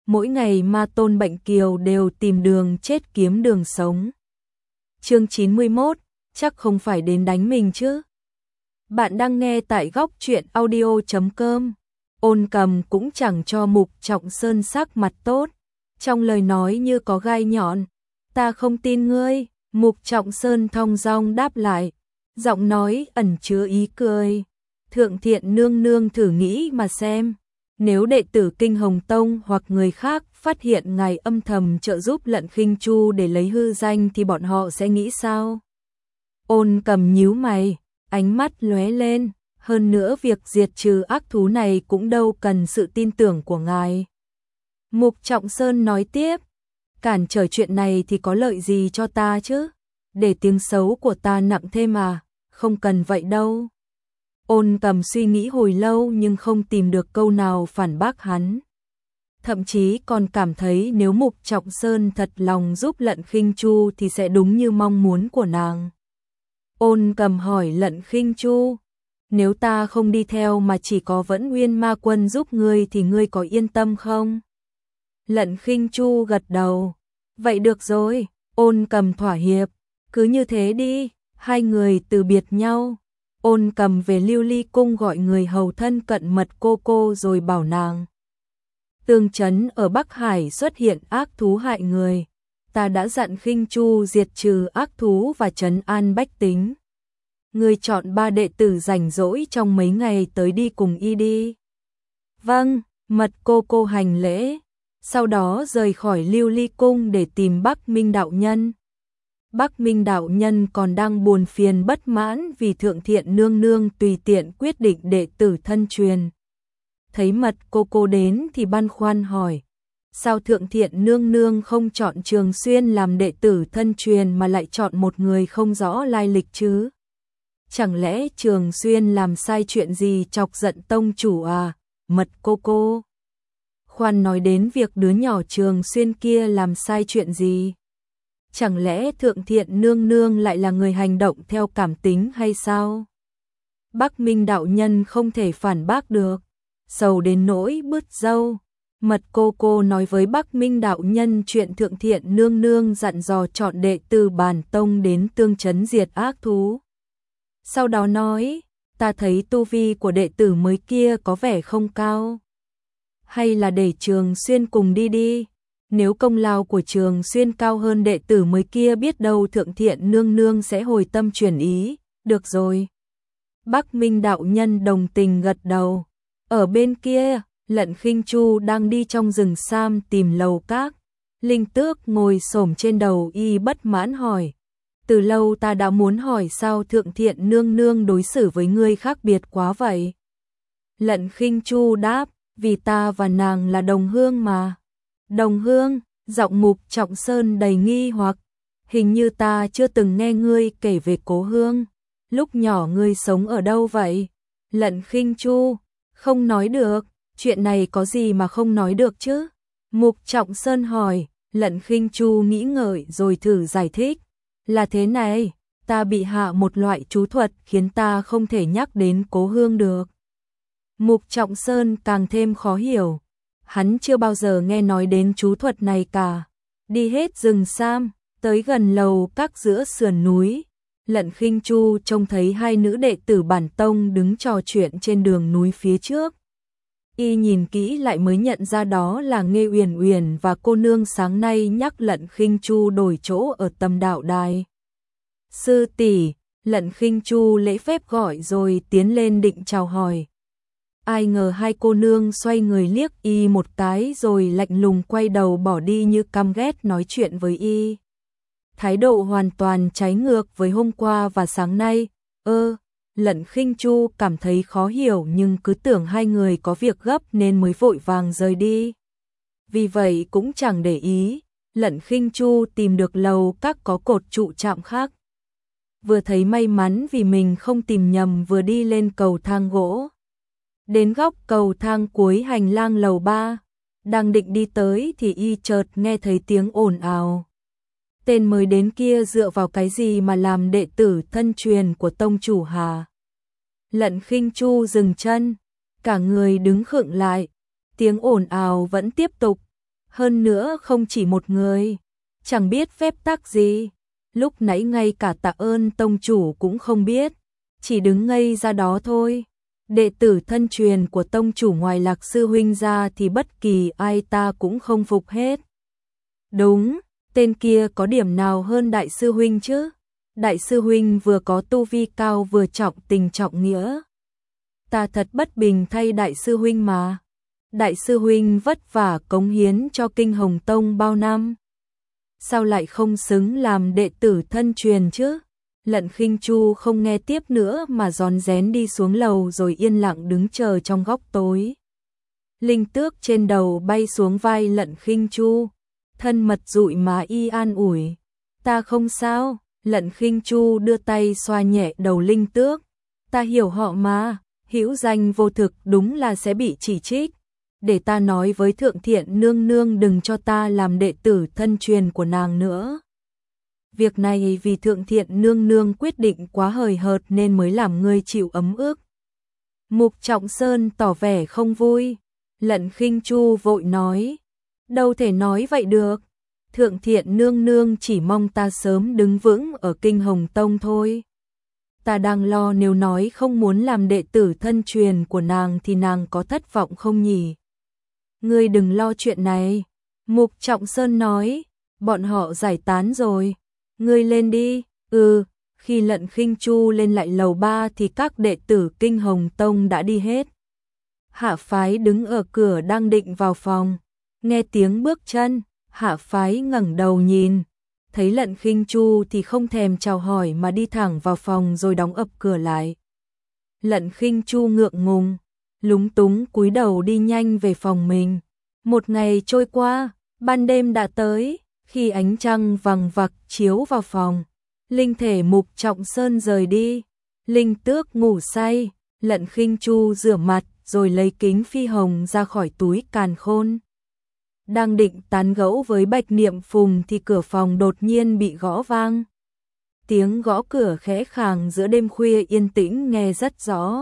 mỗi ngày ma tôn bệnh kiều đều tìm đường chết kiếm đường sống. Chương 91, chắc không phải đến đánh mình chứ. Bạn đang nghe tại góc truyện audio.com. Ôn Cầm cũng chẳng cho Mục Trọng Sơn sắc mặt tốt, trong lời nói như có gai nhọn. Ta không tin ngươi, Mục Trọng Sơn thong dong đáp lại, giọng nói ẩn chứa ý cười. Thượng Thiện nương nương thử nghĩ mà xem, nếu đệ tử Kinh Hồng Tông hoặc người khác phát hiện ngài âm thầm trợ giúp Lận Khinh Chu để lấy hư danh thì bọn họ sẽ nghĩ sao? Ôn Cầm nhíu mày, ánh mắt lóe lên, hơn nữa việc diệt trừ ác thú này cũng đâu cần sự tin tưởng của ngài. Mục Trọng Sơn nói tiếp, cản trở chuyện này thì có lợi gì cho ta chứ? Để tiếng xấu của ta nặng thêm mà, không cần vậy đâu. Ôn Cầm suy nghĩ hồi lâu nhưng không tìm được câu nào phản bác hắn. Thậm chí còn cảm thấy nếu Mục Trọng Sơn thật lòng giúp Lận Khinh Chu thì sẽ đúng như mong muốn của nàng. Ôn Cầm hỏi Lận Khinh Chu, nếu ta không đi theo mà chỉ có Vẫn Nguyên Ma Quân giúp ngươi thì ngươi có yên tâm không? Lận Khinh Chu gật đầu, vậy được rồi. Ôn Cầm thỏa hiệp, cứ như thế đi. Hai người từ biệt nhau. Ôn Cầm về Lưu Ly cung gọi người hầu thân cận mật cô rồi bảo nàng. Tương trấn ở Bắc Hải xuất hiện ác thú hại người. Ta đã dặn Khinh Chu diệt trừ ác thú và trấn an bách tính. Ngươi chọn 3 đệ tử rảnh rỗi trong mấy ngày tới đi cùng y đi. Vâng, mật cô hành lễ. Sau đó rời khỏi Lưu Ly cung để tìm Bắc Minh đạo nhân. Bắc Minh đạo nhân còn đang buồn phiền bất mãn vì Thượng Thiện nương nương tùy tiện quyết định đệ tử thân truyền. Thấy mật cô đến thì băn khoăn hỏi, sao Thượng Thiện nương nương không chọn Trường Xuyên làm đệ tử thân truyền mà lại chọn một người không rõ lai lịch chứ? Chẳng lẽ Trường Xuyên làm sai chuyện gì chọc giận tông chủ à? Mật cô khoan nói đến việc đứa nhỏ Trường Xuyên kia làm sai chuyện gì? Chẳng lẽ Thượng Thiện nương nương lại là người hành động theo cảm tính hay sao? Bắc Minh đạo nhân không thể phản bác được, sầu đến nỗi bứt râu. Mật cô nói với Bắc Minh đạo nhân chuyện Thượng Thiện nương nương dặn dò chọn đệ tử Bản Tông đến tương trấn diệt ác thú. Sau đó nói, ta thấy tu vi của đệ tử mới kia có vẻ không cao. Hay là để Trường Xuyên cùng đi. Nếu công lao của Trường Xuyên cao hơn đệ tử mới kia biết đâu Thượng Thiện nương nương sẽ hồi tâm chuyển ý. Được rồi. Bắc Minh đạo nhân đồng tình gật đầu. Ở bên kia, Lận Khinh Chu đang đi trong rừng sam tìm lầu các. Linh Tước ngồi xổm trên đầu y bất mãn hỏi. Từ lâu ta đã muốn hỏi sao Thượng Thiện nương nương đối xử với ngươi khác biệt quá vậy? Lận Khinh Chu đáp, vì ta và nàng là đồng hương mà. Đồng hương, giọng Mục Trọng Sơn đầy nghi hoặc, hình như ta chưa từng nghe ngươi kể về cố hương. Lúc nhỏ ngươi sống ở đâu vậy? Lận Khinh Chu, không nói được, chuyện này có gì mà không nói được chứ? Mục Trọng Sơn hỏi. Lận Khinh Chu nghĩ ngợi rồi thử giải thích. Là thế này, ta bị hạ một loại chú thuật khiến ta không thể nhắc đến cố hương được. Mục Trọng Sơn càng thêm khó hiểu. Hắn chưa bao giờ nghe nói đến chú thuật này cả. Đi hết rừng sam, tới gần lầu các giữa sườn núi. Lận Khinh Chu trông thấy 2 nữ đệ tử Bản Tông đứng trò chuyện trên đường núi phía trước. Y nhìn kỹ lại mới nhận ra đó là Nghê Uyển Uyển và cô nương sáng nay nhắc Lận Khinh Chu đổi chỗ ở Tâm Đạo Đài. Sư tỷ, Lận Khinh Chu lễ phép gọi rồi tiến lên định chào hỏi. Ai ngờ 2 cô nương xoay người liếc y một cái rồi lạnh lùng quay đầu bỏ đi như căm ghét nói chuyện với y. Thái độ hoàn toàn trái ngược với hôm qua và sáng nay. Lận Khinh Chu cảm thấy khó hiểu nhưng cứ tưởng 2 người có việc gấp nên mới vội vàng rời đi. Vì vậy cũng chẳng để ý, Lận Khinh Chu tìm được lầu các có cột trụ chạm khác. Vừa thấy may mắn vì mình không tìm nhầm vừa đi lên cầu thang gỗ. Đến góc cầu thang cuối hành lang lầu 3, đang định đi tới thì y chợt nghe thấy tiếng ồn ào. Tên mới đến kia dựa vào cái gì mà làm đệ tử thân truyền của tông chủ Hà? Lận Khinh Chu dừng chân, cả người đứng khựng lại. Tiếng ồn ào vẫn tiếp tục. Hơn nữa không chỉ một người, chẳng biết phép tắc gì. Lúc nãy ngay cả Tạ Ơn tông chủ cũng không biết, chỉ đứng ngây ra đó thôi. Đệ tử thân truyền của tông chủ ngoài Lạc sư huynh ra thì bất kỳ ai ta cũng không phục hết. Đúng, tên kia có điểm nào hơn đại sư huynh chứ? Đại sư huynh vừa có tu vi cao vừa trọng tình trọng nghĩa. Ta thật bất bình thay đại sư huynh mà. Đại sư huynh vất vả cống hiến cho Kinh Hồng Tông bao năm, sao lại không xứng làm đệ tử thân truyền chứ? Lận Khinh Chu không nghe tiếp nữa mà rón rén đi xuống lầu rồi yên lặng đứng chờ trong góc tối. Linh tước trên đầu bay xuống vai Lận Khinh Chu, thân mật dụi má y an ủi. Ta không sao. Lận Khinh Chu đưa tay xoa nhẹ đầu linh tước. Ta hiểu họ mà, hữu danh vô thực đúng là sẽ bị chỉ trích. Để ta nói với Thượng Thiện nương nương đừng cho ta làm đệ tử thân truyền của nàng nữa. Việc này vì Thượng Thiện nương nương quyết định quá hời hợt nên mới làm ngươi chịu ấm ức. Mục Trọng Sơn tỏ vẻ không vui. Lận Khinh Chu vội nói. Đâu thể nói vậy được. Thượng Thiện nương nương chỉ mong ta sớm đứng vững ở Kinh Hồng Tông thôi. Ta đang lo nếu nói không muốn làm đệ tử thân truyền của nàng thì nàng có thất vọng không nhỉ? Ngươi đừng lo chuyện này. Mục Trọng Sơn nói. Bọn họ giải tán rồi. Ngươi lên đi. Khi Lận Khinh Chu lên lại lầu 3 thì các đệ tử Kinh Hồng Tông đã đi hết. Hạ Phái đứng ở cửa đang định vào phòng. Nghe tiếng bước chân, Hạ Phái ngẩng đầu nhìn. Thấy Lận Khinh Chu thì không thèm chào hỏi mà đi thẳng vào phòng rồi đóng ập cửa lại. Lận Khinh Chu ngượng ngùng, lúng túng cúi đầu đi nhanh về phòng mình. Một ngày trôi qua, ban đêm đã tới, khi ánh trăng vằng vặc chiếu vào phòng. Linh thể Mục Trọng Sơn rời đi, Linh Tước ngủ say, Lận Khinh Chu rửa mặt rồi lấy kính phi hồng ra khỏi túi càn khôn. Đang định tán gẫu với Bạch Niệm Phùng thì cửa phòng đột nhiên bị gõ vang. Tiếng gõ cửa khẽ khàng giữa đêm khuya yên tĩnh nghe rất rõ.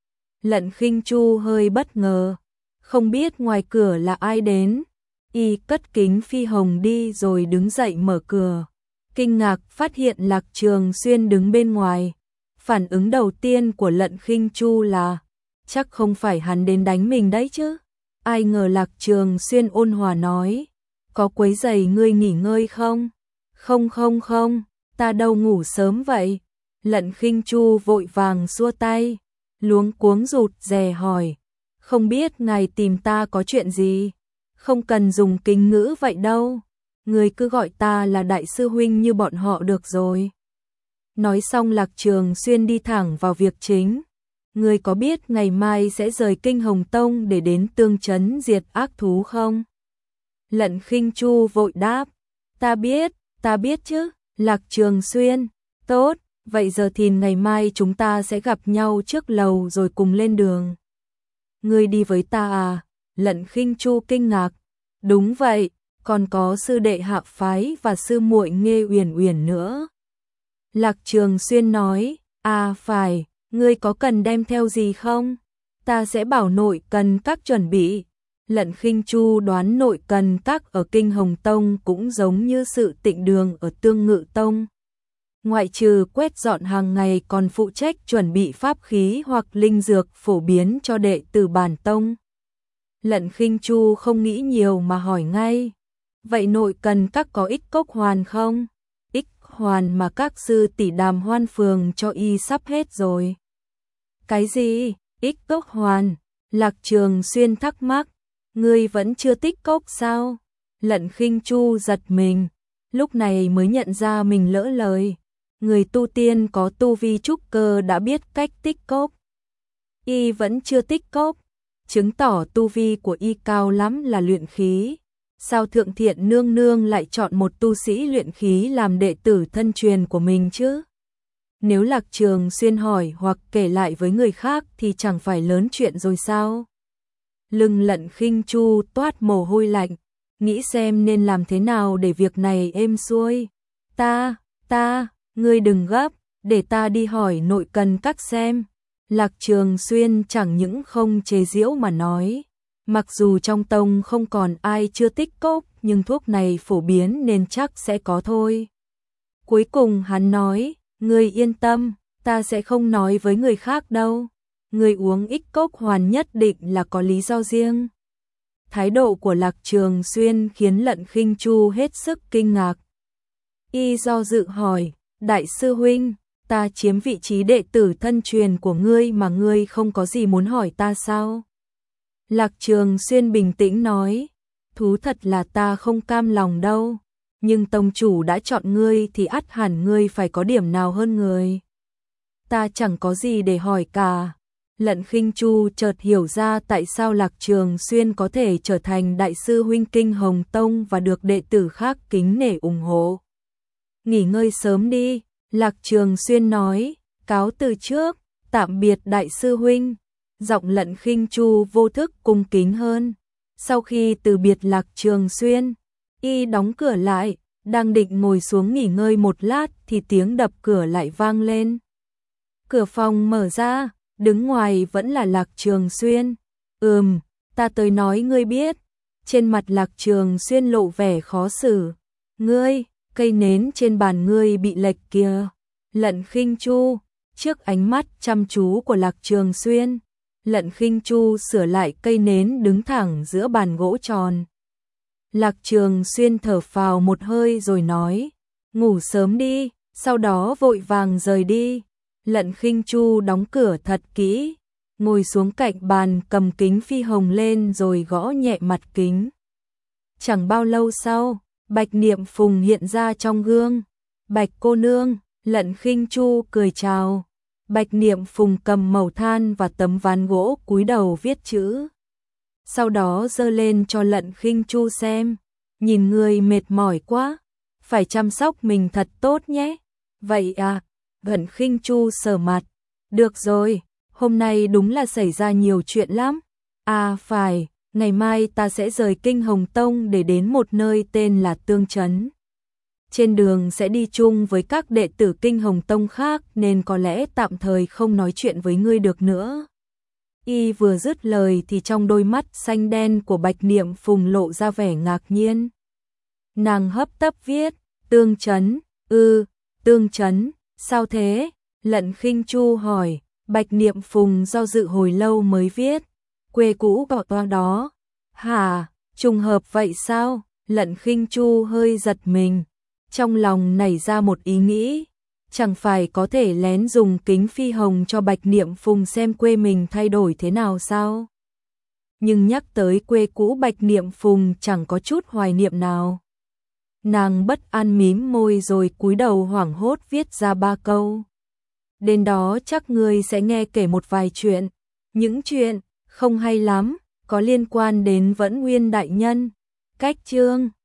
Lận Khinh Chu hơi bất ngờ, không biết ngoài cửa là ai đến. Y cất kính phi hồng đi rồi đứng dậy mở cửa. Kinh ngạc phát hiện Lạc Trường Xuyên đứng bên ngoài. Phản ứng đầu tiên của Lận Khinh Chu là chắc không phải hắn đến đánh mình đấy chứ. Ai ngờ Lạc Trường Xuyên ôn hòa nói, có quấy rầy ngươi nghỉ ngơi không? Không, ta đâu ngủ sớm vậy. Lận Khinh Chu vội vàng xua tay, luống cuống rụt rè hỏi, không biết ngài tìm ta có chuyện gì? Không cần dùng kính ngữ vậy đâu, ngươi cứ gọi ta là đại sư huynh như bọn họ được rồi. Nói xong Lạc Trường Xuyên đi thẳng vào việc chính. Ngươi có biết ngày mai sẽ rời Kinh Hồng Tông để đến Tương Trấn diệt ác thú không? Lận Khinh Chu vội đáp, ta biết chứ. Lạc Trường Xuyên, tốt, vậy giờ thì ngày mai chúng ta sẽ gặp nhau trước lầu rồi cùng lên đường. Ngươi đi với ta à? Lận Khinh Chu kinh ngạc, đúng vậy, còn có sư đệ Hạ Phái và sư muội Nghê Uyển Uyển nữa. Lạc Trường Xuyên nói, à phải. Ngươi có cần đem theo gì không? Ta sẽ bảo nội cần các chuẩn bị. Lận Khinh Chu đoán nội cần các ở Kinh Hồng Tông cũng giống như sự tịnh đường ở Tương Ngự Tông. Ngoại trừ quét dọn hàng ngày còn phụ trách chuẩn bị pháp khí hoặc linh dược phổ biến cho đệ tử bản tông. Lận Khinh Chu không nghĩ nhiều mà hỏi ngay. Vậy nội cần các có ích cốc hoàn không? Ích hoàn mà các sư tỷ Đàm Hoan Phường cho y sắp hết rồi. Cái gì? Ích cốc hoàn? Lạc Trường Xuyên thắc mắc. Ngươi vẫn chưa tích cốc sao? Lận Khinh Chu giật mình, lúc này mới nhận ra mình lỡ lời. Người tu tiên có tu vi trúc cơ đã biết cách tích cốc. Y vẫn chưa tích cốc, chứng tỏ tu vi của y cao lắm là luyện khí. Sao Thượng Thiện nương nương lại chọn một tu sĩ luyện khí làm đệ tử thân truyền của mình chứ? Nếu Lạc Trường Xuyên hỏi hoặc kể lại với người khác thì chẳng phải lớn chuyện rồi sao? Lưng Lận Khinh Chu toát mồ hôi lạnh, nghĩ xem nên làm thế nào để việc này êm xuôi. Ngươi đừng gấp, để ta đi hỏi nội cần các xem. Lạc Trường Xuyên chẳng những không chế giễu mà nói, Mặc dù trong tông không còn ai chưa tích cốc, nhưng thuốc này phổ biến nên chắc sẽ có thôi. Cuối cùng hắn nói, ngươi yên tâm, ta sẽ không nói với người khác đâu. Ngươi uống ích cốc hoàn nhất định là có lý do riêng. Thái độ của Lạc Trường Xuyên khiến Lận Khinh Chu hết sức kinh ngạc. Y do dự hỏi, đại sư huynh, ta chiếm vị trí đệ tử thân truyền của ngươi mà ngươi không có gì muốn hỏi ta sao? Lạc Trường Xuyên bình tĩnh nói, thú thật là ta không cam lòng đâu, nhưng tông chủ đã chọn ngươi thì ắt hẳn ngươi phải có điểm nào hơn người. Ta chẳng có gì để hỏi cả. Lận Khinh Chu chợt hiểu ra tại sao Lạc Trường Xuyên có thể trở thành đại sư huynh Kinh Hồng Tông và được đệ tử khác kính nể ủng hộ. Nghỉ ngơi sớm đi, Lạc Trường Xuyên nói, cáo từ trước, tạm biệt đại sư huynh. Giọng Lận Khinh Chu vô thức cung kính hơn. Sau khi từ biệt Lạc Trường Xuyên, y đóng cửa lại, đang định ngồi xuống nghỉ ngơi một lát thì tiếng đập cửa lại vang lên. Cửa phòng mở ra, đứng ngoài vẫn là Lạc Trường Xuyên. Ta tới nói ngươi biết. Trên mặt Lạc Trường Xuyên lộ vẻ khó xử. Ngươi, cây nến trên bàn ngươi bị lệch kìa. Lận Khinh Chu, trước ánh mắt chăm chú của Lạc Trường Xuyên, Lận Khinh Chu sửa lại cây nến đứng thẳng giữa bàn gỗ tròn. Lạc Trường Xuyên thở phào một hơi rồi nói, ngủ sớm đi, sau đó vội vàng rời đi. Lận Khinh Chu đóng cửa thật kỹ, ngồi xuống cạnh bàn cầm kính phi hồng lên rồi gõ nhẹ mặt kính. Chẳng bao lâu sau, Bạch Niệm Phùng hiện ra trong gương. Bạch cô nương, Lận Khinh Chu cười chào. Bạch Niệm Phùng cầm mẩu than và tấm ván gỗ cúi đầu viết chữ. Sau đó giơ lên cho Lận Khinh Chu xem. Nhìn người mệt mỏi quá, phải chăm sóc mình thật tốt nhé. Vậy à, Lận Khinh Chu sờ mặt. Được rồi, hôm nay đúng là xảy ra nhiều chuyện lắm. À phải, ngày mai ta sẽ rời Kinh Hồng Tông để đến một nơi tên là Tương Trấn. Trên đường sẽ đi chung với các đệ tử Kinh Hồng Tông khác nên có lẽ tạm thời không nói chuyện với ngươi được nữa. Y vừa dứt lời thì trong đôi mắt xanh đen của Bạch Niệm Phùng lộ ra vẻ ngạc nhiên. Nàng hấp tấp viết, Tương Trấn, Tương Trấn, sao thế? Lận Khinh Chu hỏi, Bạch Niệm Phùng do dự hồi lâu mới viết, quê cũ của toa đó. Hả, trùng hợp vậy sao? Lận Khinh Chu hơi giật mình. Trong lòng nảy ra một ý nghĩ, chẳng phải có thể lén dùng kính phi hồng cho Bạch Niệm Phùng xem quê mình thay đổi thế nào sao? Nhưng nhắc tới quê cũ Bạch Niệm Phùng chẳng có chút hoài niệm nào. Nàng bất an mím môi rồi cúi đầu hoảng hốt viết ra 3 câu. Đến đó chắc ngươi sẽ nghe kể một vài chuyện, những chuyện không hay lắm, có liên quan đến Vẫn Nguyên đại nhân. Cách chương